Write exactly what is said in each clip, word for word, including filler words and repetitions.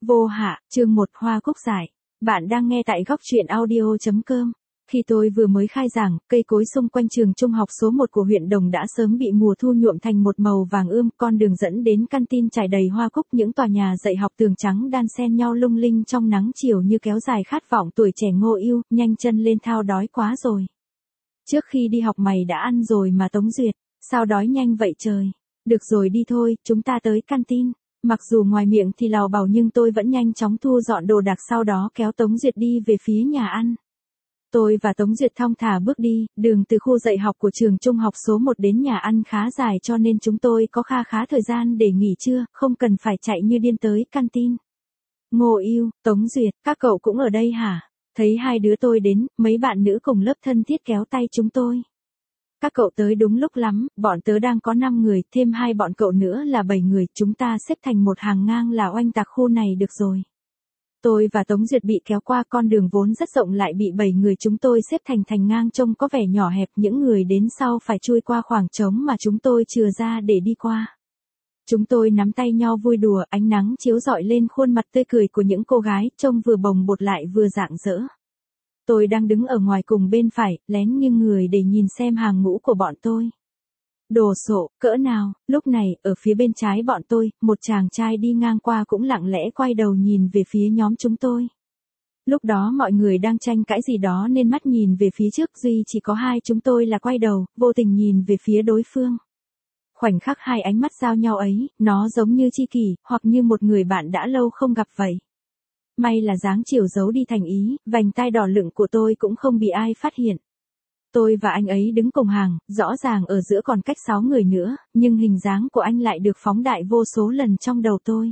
Vô hạ, chương một Hoa Cúc Giải. Bạn đang nghe tại góc truyện audio chấm com. Khi tôi vừa mới khai giảng, cây cối xung quanh trường trung học số một của huyện Đồng đã sớm bị mùa thu nhuộm thành một màu vàng ươm, con đường dẫn đến canteen trải đầy hoa cúc, những tòa nhà dạy học tường trắng đan xen nhau lung linh trong nắng chiều như kéo dài khát vọng tuổi trẻ ngô yêu, nhanh chân lên thao đói quá rồi. Trước khi đi học mày đã ăn rồi mà Tống Duyệt, sao đói nhanh vậy trời? Được rồi đi thôi, chúng ta tới canteen. Mặc dù ngoài miệng thì lào bảo nhưng tôi vẫn nhanh chóng thu dọn đồ đạc sau đó kéo Tống Duyệt đi về phía nhà ăn. Tôi và Tống Duyệt thong thả bước đi, đường từ khu dạy học của trường trung học số một đến nhà ăn khá dài cho nên chúng tôi có kha khá thời gian để nghỉ trưa, không cần phải chạy như điên tới canteen. Ngô Yêu, Tống Duyệt, các cậu cũng ở đây hả? Thấy hai đứa tôi đến, mấy bạn nữ cùng lớp thân thiết kéo tay chúng tôi. Các cậu tới đúng lúc lắm, bọn tớ đang có năm người, thêm hai bọn cậu nữa là bảy người, chúng ta xếp thành một hàng ngang là oanh tạc khu này được rồi. Tôi và Tống Duyệt bị kéo qua con đường vốn rất rộng lại bị bảy người chúng tôi xếp thành thành ngang trông có vẻ nhỏ hẹp, những người đến sau phải chui qua khoảng trống mà chúng tôi chừa ra để đi qua. Chúng tôi nắm tay nhau vui đùa, ánh nắng chiếu rọi lên khuôn mặt tươi cười của những cô gái, trông vừa bồng bột lại vừa rạng rỡ. Tôi đang đứng ở ngoài cùng bên phải, lén nghiêng người để nhìn xem hàng ngũ của bọn tôi. Đồ sộ, cỡ nào, lúc này, ở phía bên trái bọn tôi, một chàng trai đi ngang qua cũng lặng lẽ quay đầu nhìn về phía nhóm chúng tôi. Lúc đó mọi người đang tranh cãi gì đó nên mắt nhìn về phía trước, duy chỉ có hai chúng tôi là quay đầu, vô tình nhìn về phía đối phương. Khoảnh khắc hai ánh mắt giao nhau ấy, nó giống như tri kỷ, hoặc như một người bạn đã lâu không gặp vậy. May là dáng chiều giấu đi thành ý, vành tai đỏ lựng của tôi cũng không bị ai phát hiện. Tôi và anh ấy đứng cùng hàng, rõ ràng ở giữa còn cách sáu người nữa, nhưng hình dáng của anh lại được phóng đại vô số lần trong đầu tôi.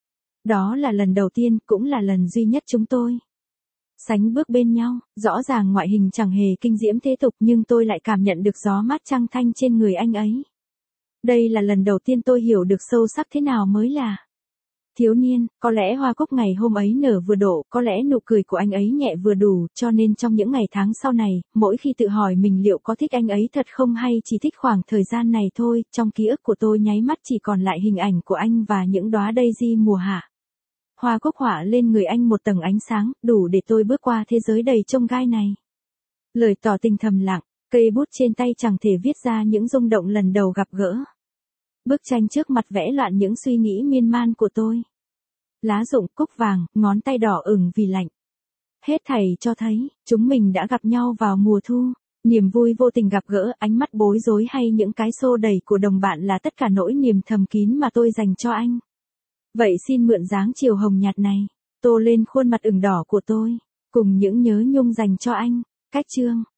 Đó là lần đầu tiên, cũng là lần duy nhất chúng tôi sánh bước bên nhau, rõ ràng ngoại hình chẳng hề kinh diễm thế tục nhưng tôi lại cảm nhận được gió mát trăng thanh trên người anh ấy. Đây là lần đầu tiên tôi hiểu được sâu sắc thế nào mới là thiếu niên, có lẽ hoa cúc ngày hôm ấy nở vừa độ, có lẽ nụ cười của anh ấy nhẹ vừa đủ, cho nên trong những ngày tháng sau này, mỗi khi tự hỏi mình liệu có thích anh ấy thật không hay chỉ thích khoảng thời gian này thôi, trong ký ức của tôi nháy mắt chỉ còn lại hình ảnh của anh và những đóa daisy mùa hạ. Hoa cúc họa lên người anh một tầng ánh sáng, đủ để tôi bước qua thế giới đầy chông gai này. Lời tỏ tình thầm lặng, cây bút trên tay chẳng thể viết ra những rung động lần đầu gặp gỡ. Bức tranh trước mặt vẽ loạn những suy nghĩ miên man của tôi. Lá rụng, cúc vàng, ngón tay đỏ ửng vì lạnh. Hết thảy cho thấy, chúng mình đã gặp nhau vào mùa thu. Niềm vui vô tình gặp gỡ, ánh mắt bối rối hay những cái xô đẩy của đồng bạn là tất cả nỗi niềm thầm kín mà tôi dành cho anh. Vậy xin mượn dáng chiều hồng nhạt này, tô lên khuôn mặt ửng đỏ của tôi, cùng những nhớ nhung dành cho anh. Cách chương.